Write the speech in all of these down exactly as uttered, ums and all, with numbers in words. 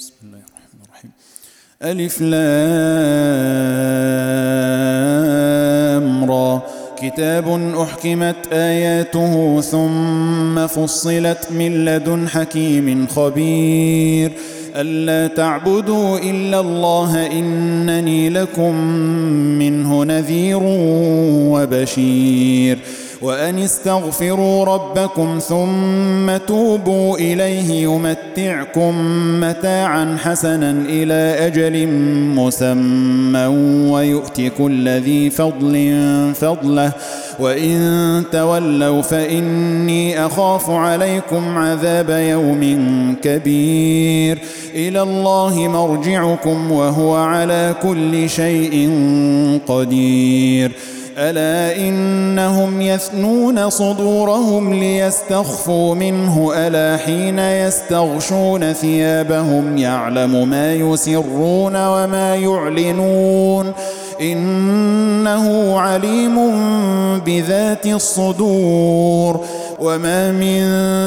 بسم الله الرحمن الرحيم. ألف لام را كتاب أحكمت آياته ثم فصلت من لدن حكيم خبير ألا تعبدوا إلا الله إنني لكم منه نذير وبشير وأن استغفروا ربكم ثم توبوا إليه يمتعكم متاعا حسنا إلى أجل مسمى ويؤت كل ذي فضل فضله وإن تولوا فإني أخاف عليكم عذاب يوم كبير إلى الله مرجعكم وهو على كل شيء قدير ألا إنهم يثنون صدورهم ليستخفوا منه ألا حين يستغشون ثيابهم يعلم ما يسرون وما يعلنون إنه عليم بذات الصدور وما من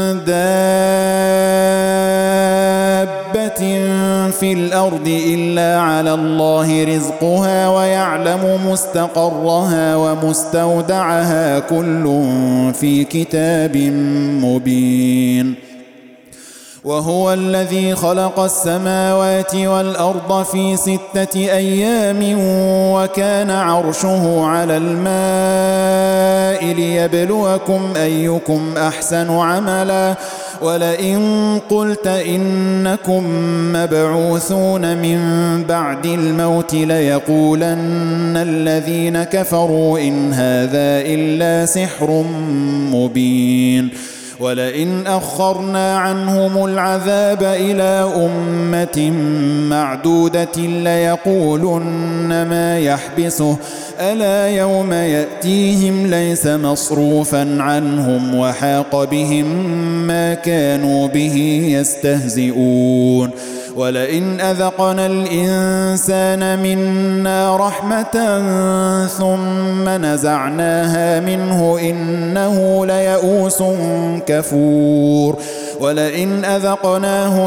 دابة في الأرض إلا على الله رزقها ويعلم مستقرها ومستودعها كل في كتاب مبين وهو الذي خلق السماوات والأرض في ستة أيام وكان عرشه على الماء ليبلوكم أيكم أحسن عملا ولئن قلت إنكم مبعوثون من بعد الموت ليقولن الذين كفروا إن هذا إلا سحر مبين ولئن أخرنا عنهم العذاب إلى أمة معدودة ليقولن ما يحبسه ألا يوم يأتيهم ليس مصروفا عنهم وحاق بهم ما كانوا به يستهزئون ولئن أذقنا الإنسان منا رحمة ثم نزعناها منه إنه ليئوس كفور ولئن أذقناه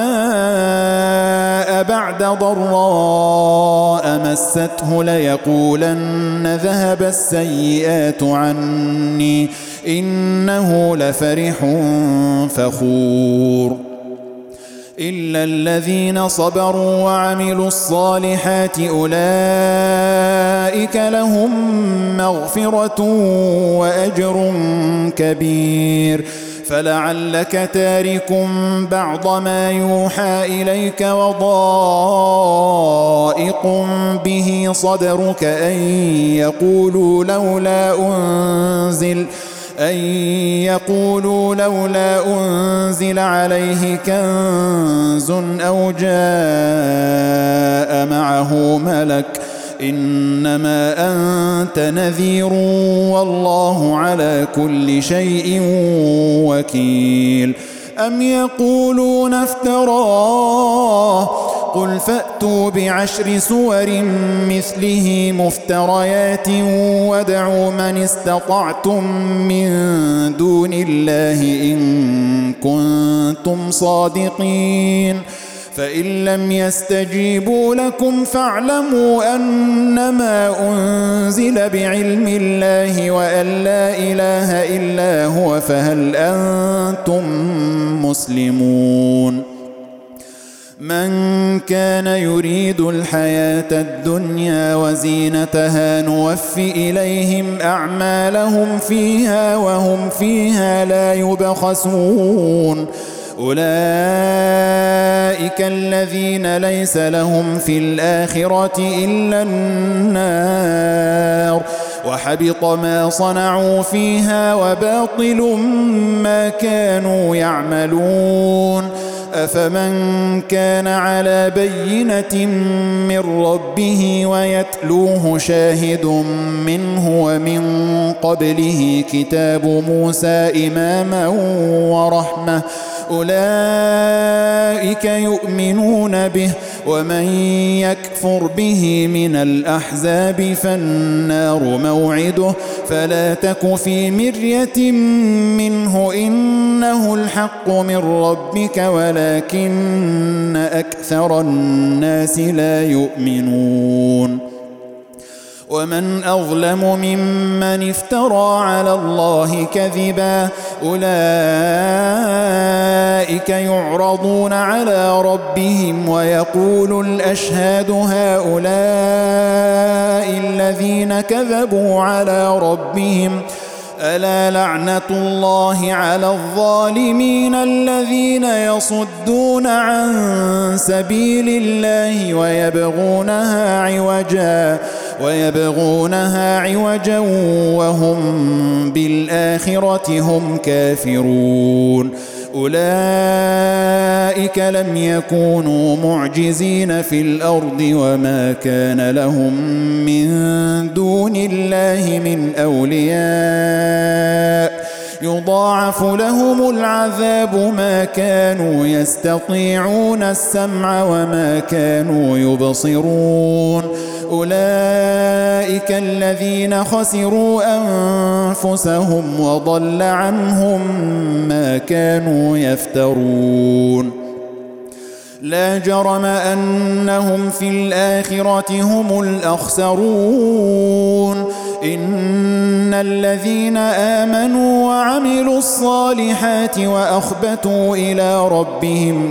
نعماء بعد ضراء مسته ليقولن ذهب السيئات عني إنه لفرح فخور إلا الذين صبروا وعملوا الصالحات أولئك لهم مغفرة وأجر كبير فلعلك تارك بعض ما يوحى إليك وضائق به صدرك أن يقولوا لولا أنزل أن يقولوا لولا أنزل عليه كنز أو جاء معه ملك إنما أنت نذير والله على كل شيء وكيل أم يقولون افتراه قل فأتوا بعشر سور مثله مفتريات وادعوا من استطعتم من دون الله إن كنتم صادقين فإن لم يستجيبوا لكم فاعلموا أنما أنزل بعلم الله وأن لا إله إلا هو فهل أنتم مسلمون من كان يريد الحياة الدنيا وزينتها نوف إليهم أعمالهم فيها وهم فيها لا يبخسون أولئك الذين ليس لهم في الآخرة إلا النار وحبط ما صنعوا فيها وباطل ما كانوا يعملون أفمن كان على بينة من ربه ويتلوه شاهد منه ومن قبله كتاب موسى إماما ورحمة أولئك يؤمنون به ومن يكفر به من الأحزاب فالنار موعده فلا تك في مرية منه إنه الحق من ربك ولكن أكثر الناس لا يؤمنون ومن أظلم ممن افترى على الله كذبا أولئك يعرضون على ربهم ويقول الأشهاد هؤلاء الذين كذبوا على ربهم ألا لعنة الله على الظالمين الذين يصدون عن سبيل الله ويبغونها عوجا ويبغونها عوجا وهم بالآخرة هم كافرون أولئك لم يكونوا معجزين في الأرض وما كان لهم من دون الله من أولياء يضاعف لهم العذاب ما كانوا يستطيعون السمع وما كانوا يبصرون أولئك الذين خسروا أنفسهم وضل عنهم ما كانوا يفترون لا جرم أنهم في الآخرة هم الأخسرون إن الذين آمنوا وعملوا الصالحات وأخبتوا إلى ربهم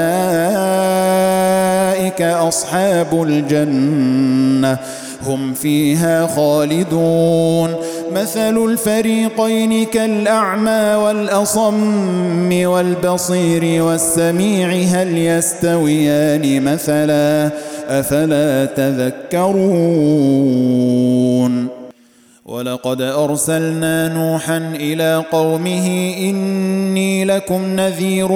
أولئك أصحاب الجنة هم فيها خالدون مثل الفريقين كالأعمى والأصم والبصير والسميع هل يستويان مثلا أفلا تذكرون ولقد أرسلنا نوحا إلى قومه إني لكم نذير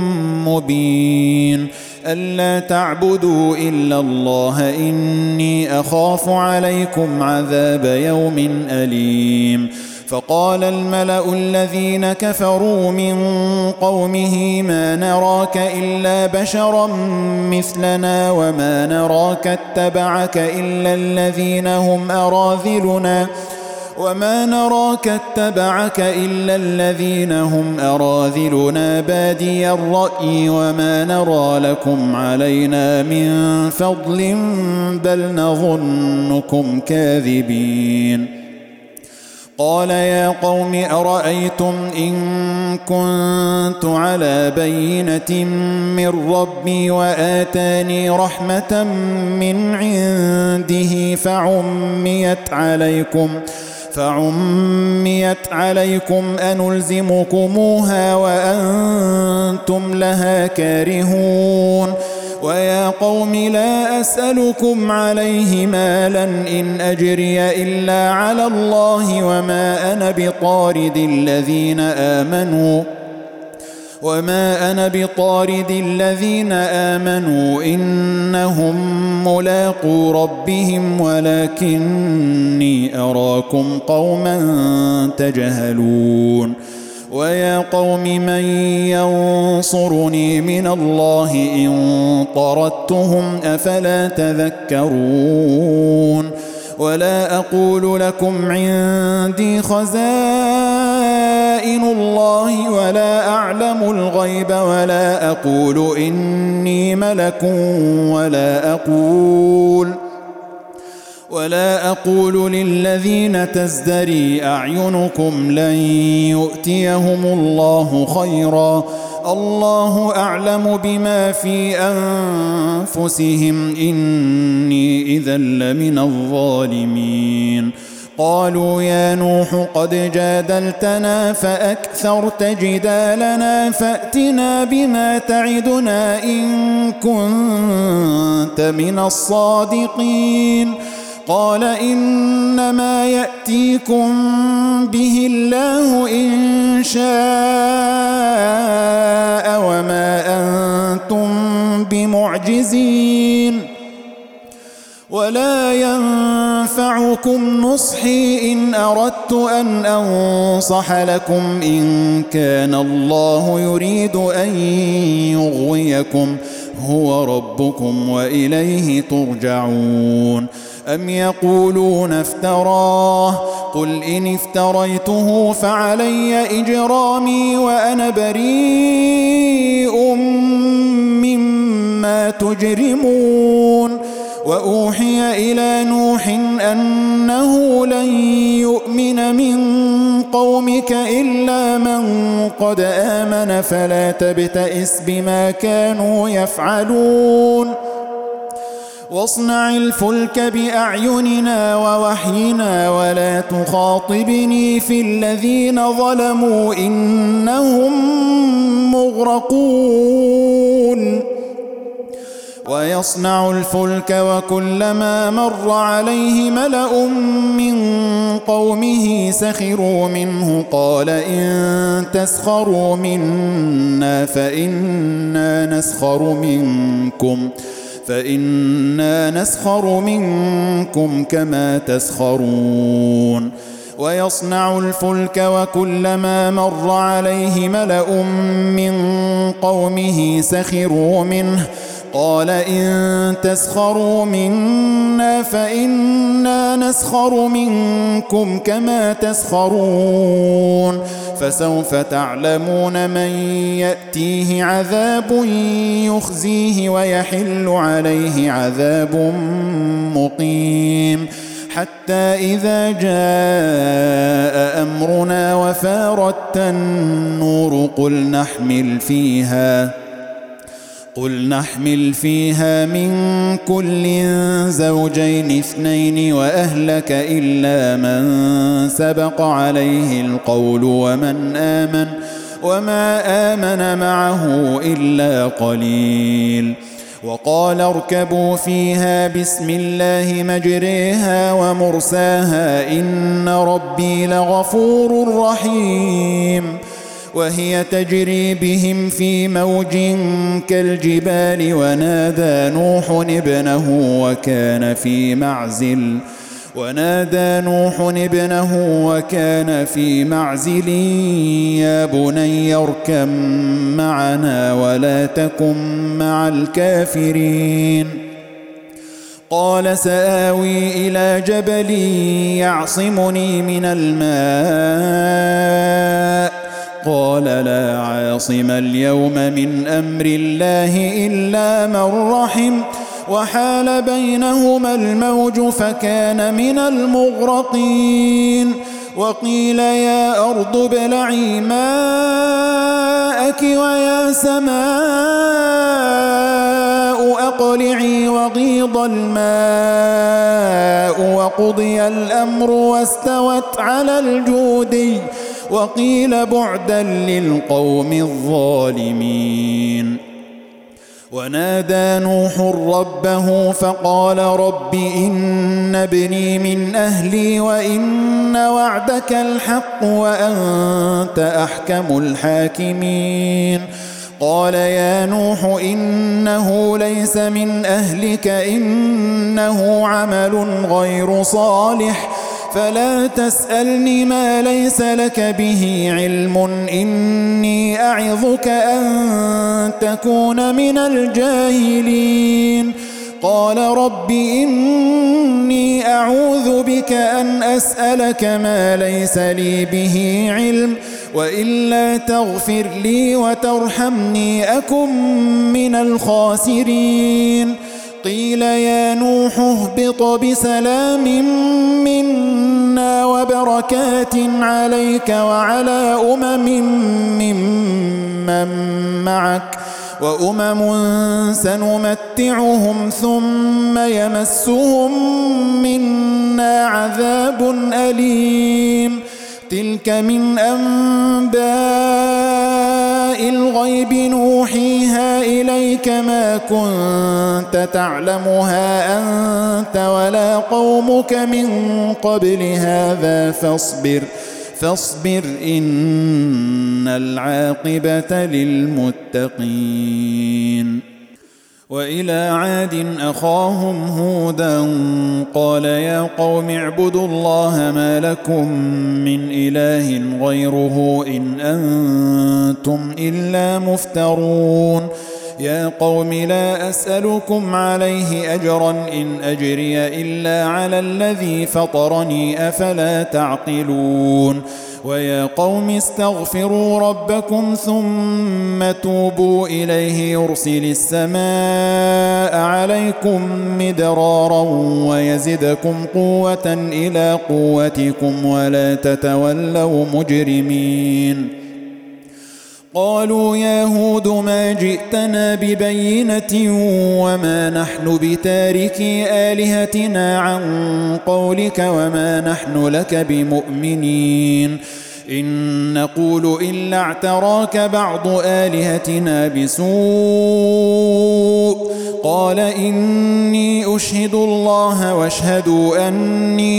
مبين ألا تعبدوا إلا الله إني أخاف عليكم عذاب يوم أليم فقال الملأ الذين كفروا من قومه ما نراك إلا بشرا مثلنا وما نراك اتبعك إلا الذين هم أراذلنا وما نراك اتبعك إلا الذين هم أراذلنا بادي الرأي وما نرى لكم علينا من فضل بل نظنكم كاذبين قال يا قوم أرأيتم إن كنت على بينة من ربي وآتاني رحمة من عنده فعميت عليكم فعميت عليكم أنلزمكموها وأنتم لها كارهون ويا قوم لا أسألكم عليه مالا إن أجري إلا على الله وما أنا بطارد الذين آمنوا وما أنا بطارد الذين آمنوا إنهم ملاقو ربهم ولكني أراكم قوما تجهلون ويا قوم من ينصرني من الله إن طردتهم أفلا تذكرون ولا أقول لكم عندي خزائن الله ولا أعلم الغيب ولا أقول إني ملك ولا أقول ولا أقول للذين تزدري أعينكم لن يؤتيهم الله خيرا الله أعلم بما في أنفسهم إني إذا لمن الظالمين قالوا يا نوح قد جادلتنا فأكثرت جدالنا فأتنا بما تعدنا إن كنت من الصادقين قال إنما يأتيكم به الله إن شاء وما أنتم بمعجزين ولا ينفعكم نصحي إن أردت أن أنصح لكم إن كان الله يريد أن يغويكم هو ربكم وإليه ترجعون أم يقولون افتراه قل إن افتريته فعلي إجرامي وأنا بريء مما تجرمون وأوحي إلى نوح أنه لن يؤمن من قومك إلا من قد آمن فلا تبتئس بما كانوا يفعلون واصنع الفلك بأعيننا ووحينا ولا تخاطبني في الذين ظلموا إنهم مغرقون ويصنع الفلك وكلما مر عليه ملأ من قومه سخروا منه قال إن تسخروا منا فإنا نسخر منكم فإنا نسخر منكم كما تسخرون ويصنع الفلك وكلما مر عليه ملأ من قومه سخروا منه قال إن تسخروا منا فإنا نسخر منكم كما تسخرون فسوف تعلمون من يأتيه عذاب يخزيه ويحل عليه عذاب مقيم حتى إذا جاء أمرنا وفارت النور قل نحمل فيها قل نحمل فيها من كل زوجين اثنين وأهلك إلا من سبق عليه القول ومن آمن وما آمن معه إلا قليل وقال اركبوا فيها بسم الله مجريها ومرساها إن ربي لغفور رحيم وهي تجري بهم في موج كالجبال ونادى نوح ابنه وكان في معزل ونادى نوح ابنه وكان في معزل يا بني اركب معنا ولا تكن مع الكافرين قال سآوي إلى جبل يعصمني من الماء قال لا عاصم اليوم من أمر الله إلا من رحم وحال بينهما الموج فكان من المغرقين وقيل يا أرض ابلعي ماءك ويا سماء أقلعي وغيض الماء وقضي الأمر واستوت على الجودي وقيل بعدا للقوم الظالمين ونادى نوح ربه فقال رب إن ابني من أهلي وإن وعدك الحق وأنت أحكم الحاكمين قال يا نوح إنه ليس من أهلك إنه عمل غير صالح فلا تسألني ما ليس لك به علم إني أعظك أن تكون من الجاهلين قال رب إني أعوذ بك أن أسألك ما ليس لي به علم وإلا تغفر لي وترحمني أكن من الخاسرين قيل يا نوح اهبط بسلام منا وبركات عليك وعلى أمم ممن معك وأمم سنمتعهم ثم يمسهم منا عذاب أليم تلك من أنباء الغيب نوحيها إليك ما كنت تعلمها أنت ولا قومك من قبل هذا فاصبر فاصبر إن العاقبة للمتقين وإلى عاد أخاهم هودا قال يا قوم اعبدوا الله ما لكم من إله غيره إن أنتم إلا مفترون يا قوم لا أسألكم عليه أجرا إن أجري إلا على الذي فطرني أفلا تعقلون ويا قوم استغفروا ربكم ثم توبوا إليه يرسل السماء عليكم مدرارا ويزدكم قوة إلى قوتكم ولا تتولوا مجرمين قالوا يا هود ما جئتنا ببينة وما نحن بتاركي آلهتنا عن قولك وما نحن لك بمؤمنين إن نقول إلا اعتراك بعض آلهتنا بسوء قال إني أشهد الله واشهدوا أني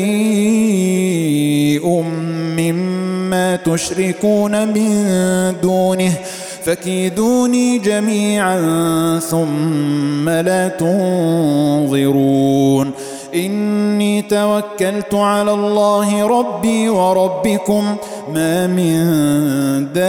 بريء مما تشركون من دونه فكيدوني جميعا ثم لا تنظرون إني توكلت على الله ربي وربكم ما من دابة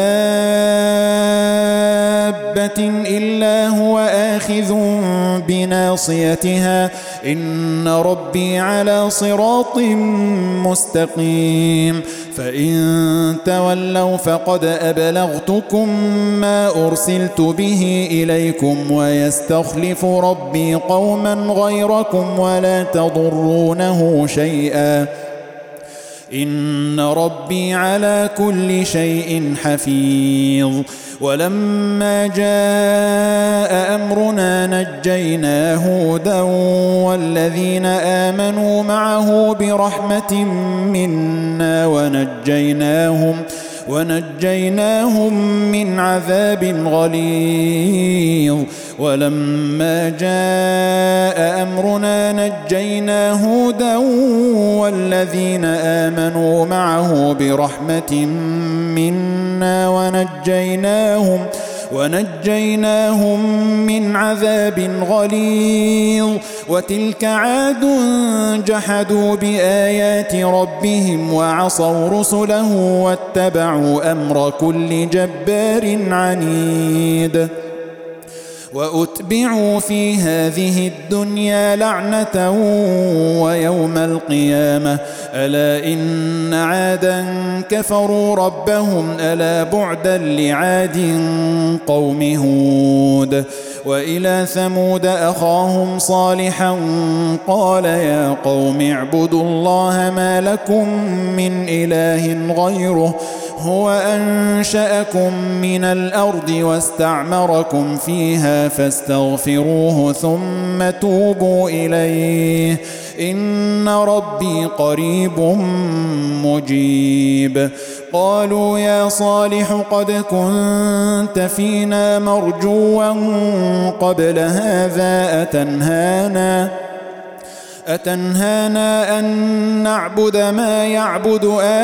إلا هو آخذ بناصيتها إن ربي على صراط مستقيم فإن تولوا فقد أبلغتكم ما أرسلت به إليكم ويستخلف ربي قوما غيركم ولا تضرونه شيئا إن ربي على كل شيء حفيظ ولما جاء أمرنا نجينا هودا والذين آمنوا معه برحمة منا ونجيناهم ونجيناهم من عذاب غليظ ولما جاء أمرنا نجينا هودا والذين آمنوا معه برحمة منا ونجيناهم ونجيناهم من عذاب غليظ وتلك عاد جحدوا بآيات ربهم وعصوا رسله واتبعوا أمر كل جبار عنيد وأتبعوا في هذه الدنيا لعنة ويوم القيامة ألا إن عادا كفروا ربهم ألا بعدا لعاد قوم هود وإلى ثمود أخاهم صالحا قال يا قوم اعبدوا الله ما لكم من إله غيره هو أنشأكم من الأرض واستعمركم فيها فاستغفروه ثم توبوا إليه إن ربي قريب مجيب قالوا يا صالح قد كنت فينا مرجوا قبل هذا أتنهانا أتنهانا أن نعبد ما يعبد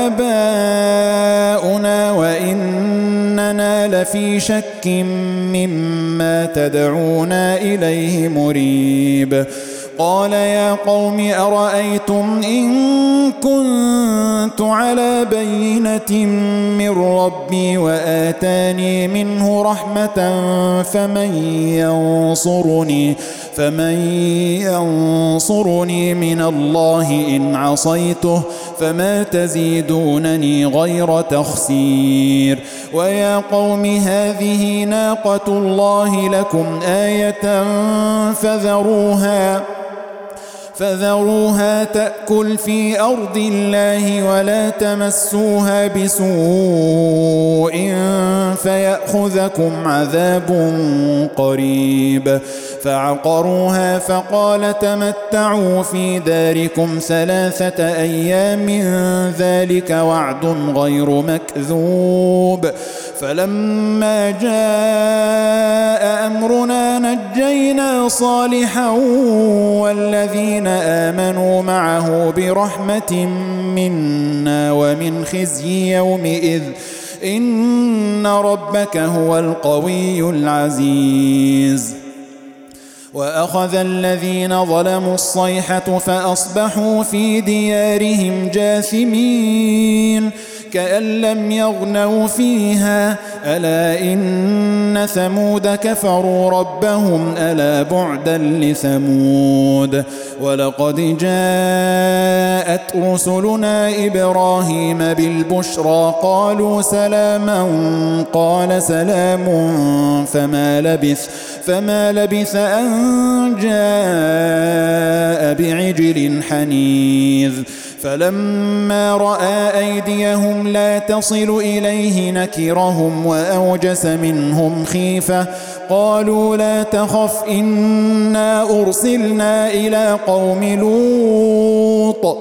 آباؤنا وإننا لفي شك مما تدعونا إليه مريب قال يا قوم أرأيتم إن كنت على بينة من ربي وآتاني منه رحمة فمن ينصرني فمن ينصرني من الله إن عصيته فما تزيدونني غير تخسير ويا قوم هذه ناقة الله لكم آية فذروها فذروها تأكل في أرض الله ولا تمسوها بسوء فيأخذكم عذاب قريب فعقروها فقال تمتعوا في داركم ثلاثة أيام ذلك وعد غير مكذوب فلما جاء أمرنا نجينا صالحا والذين آمنوا معه برحمة منا ومن خزي يومئذ إن ربك هو القوي العزيز وأخذ الذين ظلموا الصيحة فأصبحوا في ديارهم جاثمين كأن لم يغنوا فيها ألا إن ثمود كفروا ربهم ألا بعدا لثمود ولقد جاءت رسلنا إبراهيم بالبشرى قالوا سلاما قال سلام فما لبث فما لبث أن جاء بعجل حنيذ فلما رأى أيديهم لا تصل إليه نكرهم وأوجس منهم خيفة قالوا لا تخف إنا أرسلنا إلى قوم لوط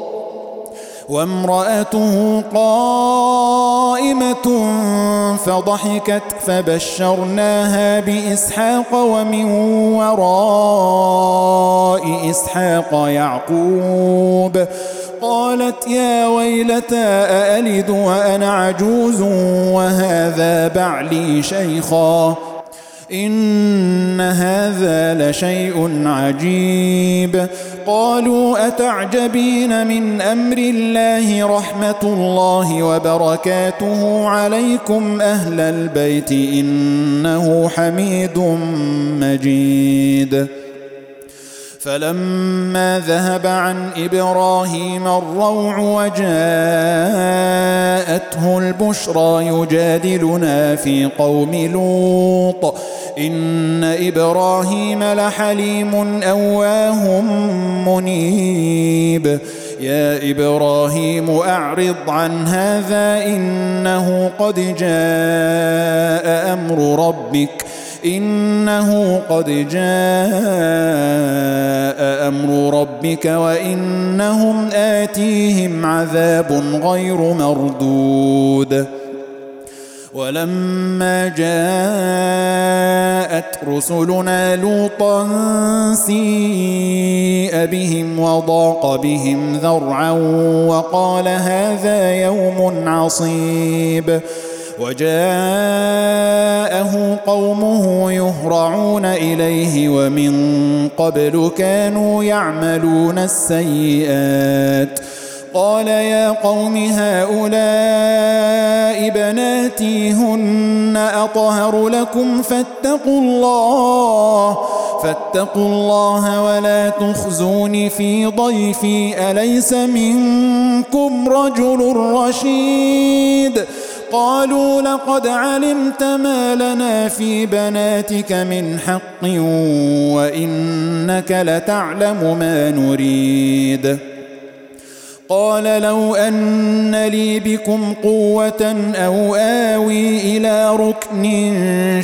وامرأته قائمة فضحكت فبشرناها بإسحاق ومن وراء إسحاق يعقوب قالت يا ويلتى أألد وأنا عجوز وهذا بعلي شيخا إن هذا لشيء عجيب قالوا أتعجبين من أمر الله رحمة الله وبركاته عليكم أهل البيت إنه حميد مجيد فلما ذهب عن إبراهيم الروع وجاءته البشرى يجادلنا في قوم لوط إن إبراهيم لحليم أواه منيب يا إبراهيم أعرض عن هذا إنه قد جاء أمر ربك إنه قد جاء أمر ربك وإنهم آتيهم عذاب غير مردود ولما جاءت رسلنا لوطا سيء بهم وضاق بهم ذرعا وقال هذا يوم عصيب وجاءه قومه يهرعون إليه ومن قبل كانوا يعملون السيئات قال يا قوم هؤلاء بناتي هن أطهر لكم فاتقوا الله فاتقوا الله ولا تخزوني في ضيفي أليس منكم رجل رشيد قالوا لقد علمت ما لنا في بناتك من حق وإنك لتعلم ما نريد قال لو أن لي بكم قوة أو آوي إلى ركن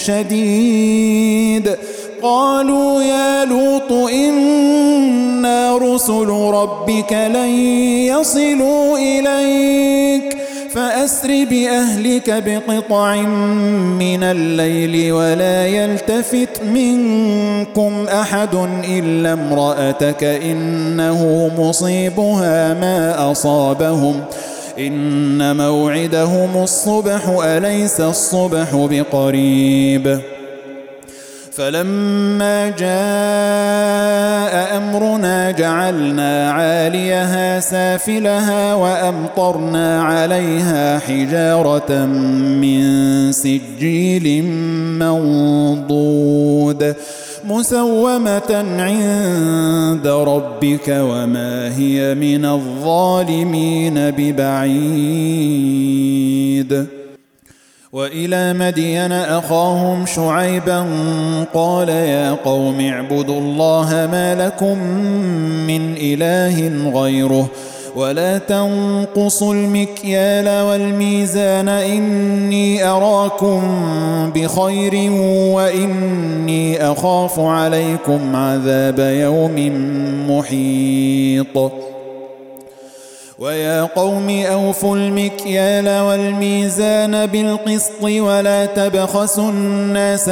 شديد قالوا يا لوط إنا رسل ربك لن يصلوا إليك فأسر بأهلك بقطع من الليل ولا يلتفت منكم أحد إلا امرأتك إنه مصيبها ما أصابهم إن موعدهم الصبح أليس الصبح بقريب فلما جاء أمرنا جعلنا عاليها سافلها وأمطرنا عليها حجارة من سجيل منضود مسومة عند ربك وما هي من الظالمين ببعيد وإلى مدين أخاهم شعيبا قال يا قوم اعبدوا الله ما لكم من إله غيره ولا تنقصوا المكيال والميزان إني أراكم بخير وإني أخاف عليكم عذاب يوم محيط ويا قوم أوفوا المكيال والميزان بالقسط ولا تبخسوا الناس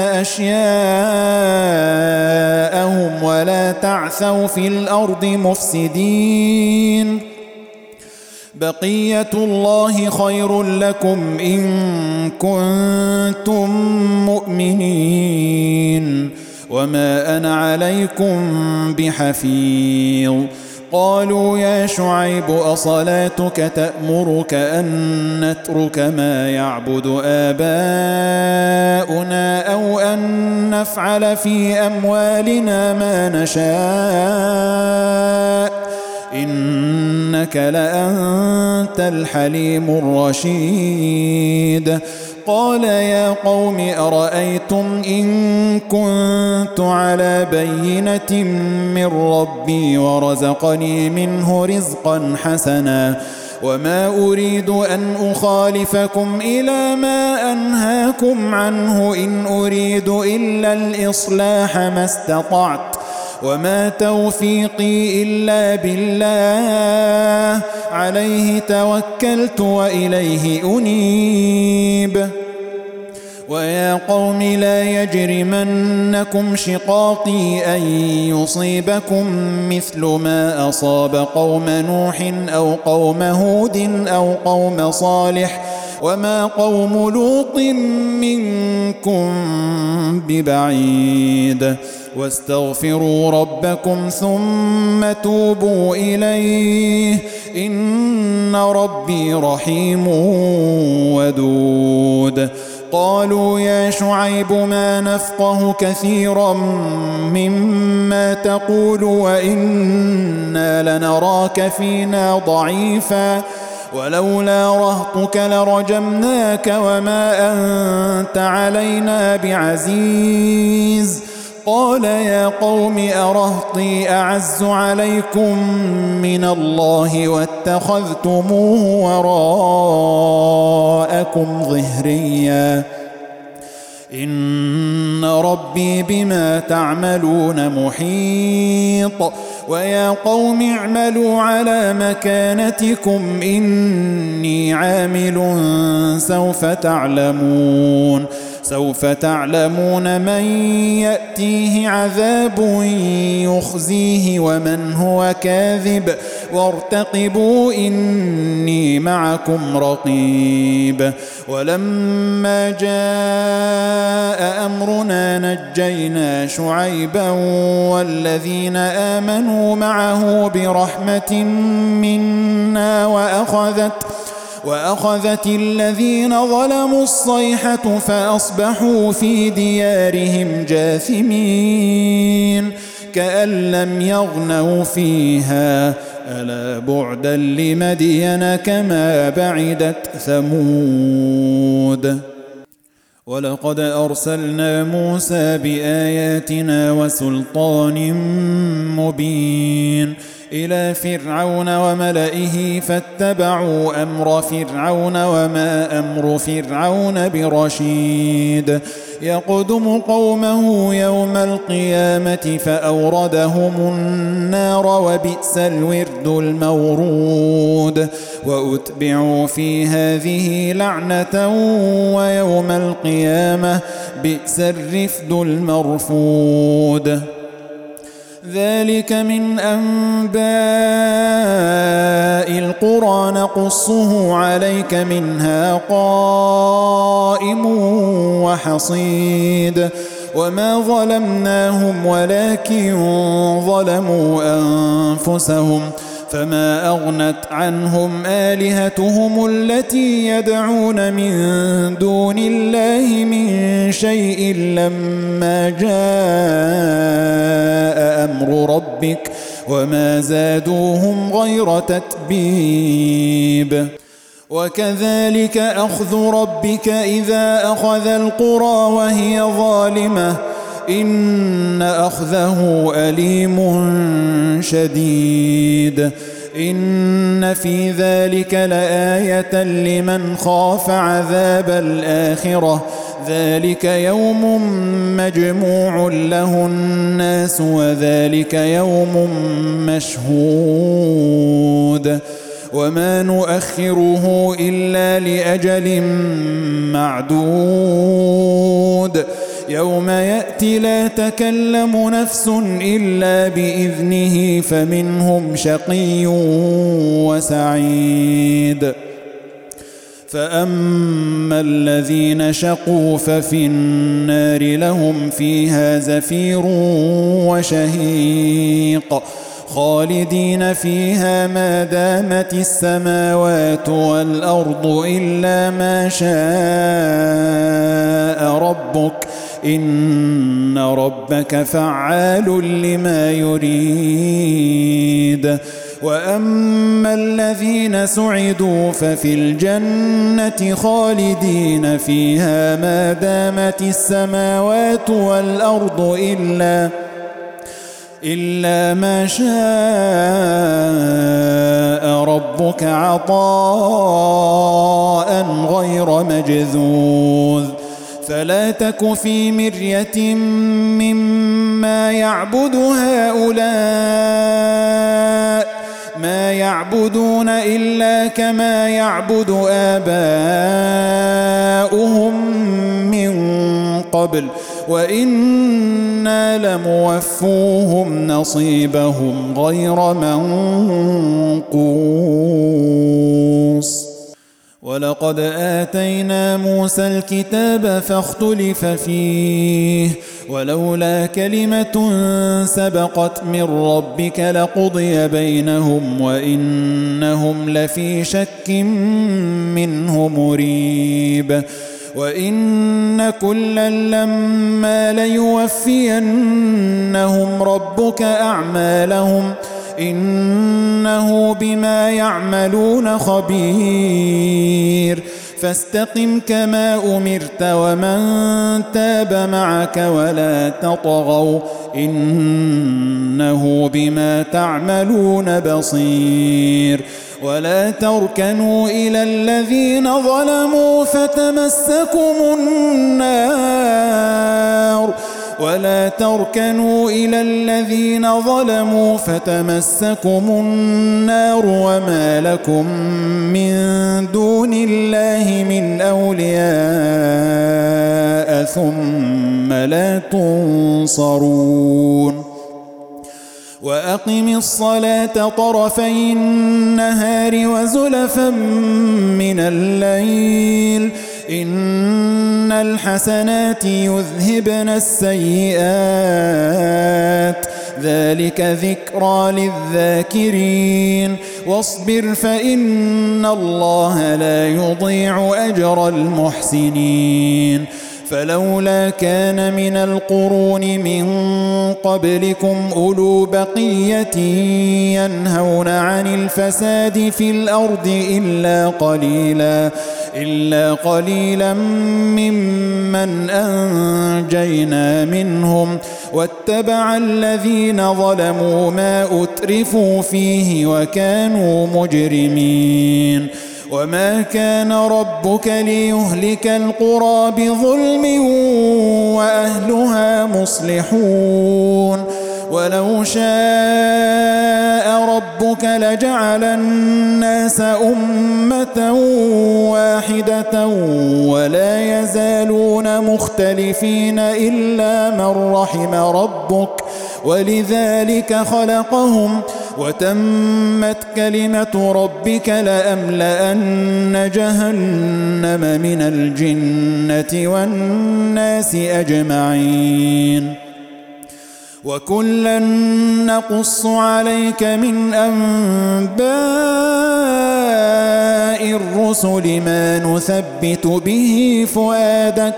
أشياءهم ولا تعثوا في الأرض مفسدين بقية الله خير لكم إن كنتم مؤمنين وما أنا عليكم بحفيظ قالوا يا شعيب أصلاتك تأمرك أن نترك ما يعبد آباؤنا أو أن نفعل في أموالنا ما نشاء إنك لأنت الحليم الرشيد قال يا قوم أرأيتم إن كنت على بينة من ربي ورزقني منه رزقا حسنا وما أريد أن أخالفكم إلى ما أنهاكم عنه إن أريد إلا الإصلاح ما استطعت وما توفيقي إلا بالله عليه توكلت وإليه أنيب ويا قوم لا يجرمنكم شقاقي أن يصيبكم مثل ما أصاب قوم نوح أو قوم هود أو قوم صالح وما قوم لوط منكم ببعيد واستغفروا ربكم ثم توبوا إليه إن ربي رحيم ودود قالوا يا شعيب ما نفقه كثيرا مما تقول وإنا لنراك فينا ضعيفا ولولا رهطك لرجمناك وما أنت علينا بعزيز قال يا قوم أرهطي أعز عليكم من الله واتخذتموه وراءكم ظهريا إن ربي بما تعملون محيط ويا قوم اعملوا على مكانتكم إني عامل سوف تعلمون سوف تعلمون من يأتيه عذاب يخزيه ومن هو كاذب وارتقبوا إني معكم رقيب ولما جاء أمرنا نجينا شعيبا والذين آمنوا معه برحمة منا وأخذت وأخذت الذين ظلموا الصيحة فأصبحوا في ديارهم جاثمين كأن لم يغنوا فيها ألا بعدا لمدين كما بعدت ثمود ولقد أرسلنا موسى بآياتنا وسلطان مبين إلى فرعون وملئه فاتبعوا أمر فرعون وما أمر فرعون برشيد يقدم قومه يوم القيامة فأوردهم النار وبئس الورد المورود وأتبعوا في هذه لعنة ويوم القيامة بئس الرفد المرفود ذلك من أنباء القرى نقصه عليك منها قائم وحصيد وما ظلمناهم ولكن ظلموا أنفسهم فما أغنت عنهم آلهتهم التي يدعون من دون الله من شيء لما جاء أمر ربك وما زادوهم غير تتبيب وكذلك أخذ ربك إذا أخذ القرى وهي ظالمة إن أخذه أليم شديد إن في ذلك لآية لمن خاف عذاب الآخرة ذلك يوم مجموع له الناس وذلك يوم مشهود وما نؤخره إلا لأجل معدود يوم يأتي لا تكلم نفس إلا بإذنه فمنهم شقي وسعيد فأما الذين شقوا ففي النار لهم فيها زفير وشهيق خالدين فيها ما دامت السماوات والأرض إلا ما شاء ربك إن ربك فعال لما يريد. وأما الذين سعدوا ففي الجنة خالدين فيها ما دامت السماوات والأرض إلا إلا ما شاء ربك عطاء غير مجذوذ. فلا تك في مرية مما يعبد هؤلاء ما يعبدون إلا كما يعبد آباؤهم من قبل وإنا لموفوهم نصيبهم غير منقوص. ولقد آتينا موسى الكتاب فاختلف فيه ولولا كلمة سبقت من ربك لقضي بينهم وإنهم لفي شك منه مريب. وإن كلا لما ليوفينهم ربك أعمالهم إنه بما يعملون خبير. فاستقم كما أمرت ومن تاب معك ولا تطغوا إنه بما تعملون بصير. ولا تركنوا إلى الذين ظلموا فتمسكم النار ولا تركنوا إلى الذين ظلموا فتمسكم النار وما لكم من دون الله من أولياء ثم لا تنصرون. وأقم الصلاة طرفي النهار وزلفا من الليل إن الحسنات يذهبن السيئات ذلك ذكرى للذاكرين. واصبر فإن الله لا يضيع أجر المحسنين. فلولا كان من القرون من قبلكم أولو بقية ينهون عن الفساد في الأرض إلا قليلا إلا قليلا ممن أنجينا منهم واتبع الذين ظلموا ما أترفوا فيه وكانوا مجرمين. وما كان ربك ليهلك القرى بظلم وأهلها مصلحون. ولو شاء ربك لجعل الناس أمة واحدة ولا يزالون مختلفين إلا من رحم ربك ولذلك خلقهم وتمت كلمة ربك لأملأن جهنم من الجنة والناس أجمعين. وكلا نقص عليك من أنباء الرسل ما نثبت به فؤادك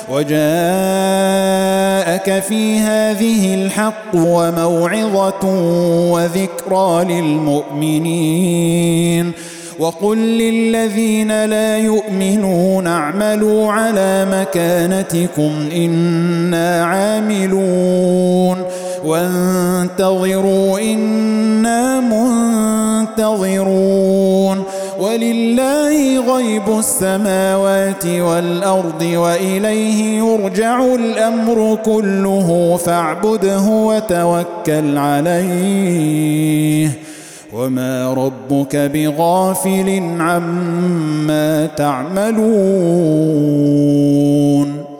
وجاءك في هذه الحق وموعظة وذكرى للمؤمنين. وقل للذين لا يؤمنون اعملوا على مكانتكم إنا عاملون وانتظروا إنا منتظرون. ولله غيب السماوات والأرض وإليه يرجع الأمر كله فاعبده وتوكل عليه وما ربك بغافل عما تعملون.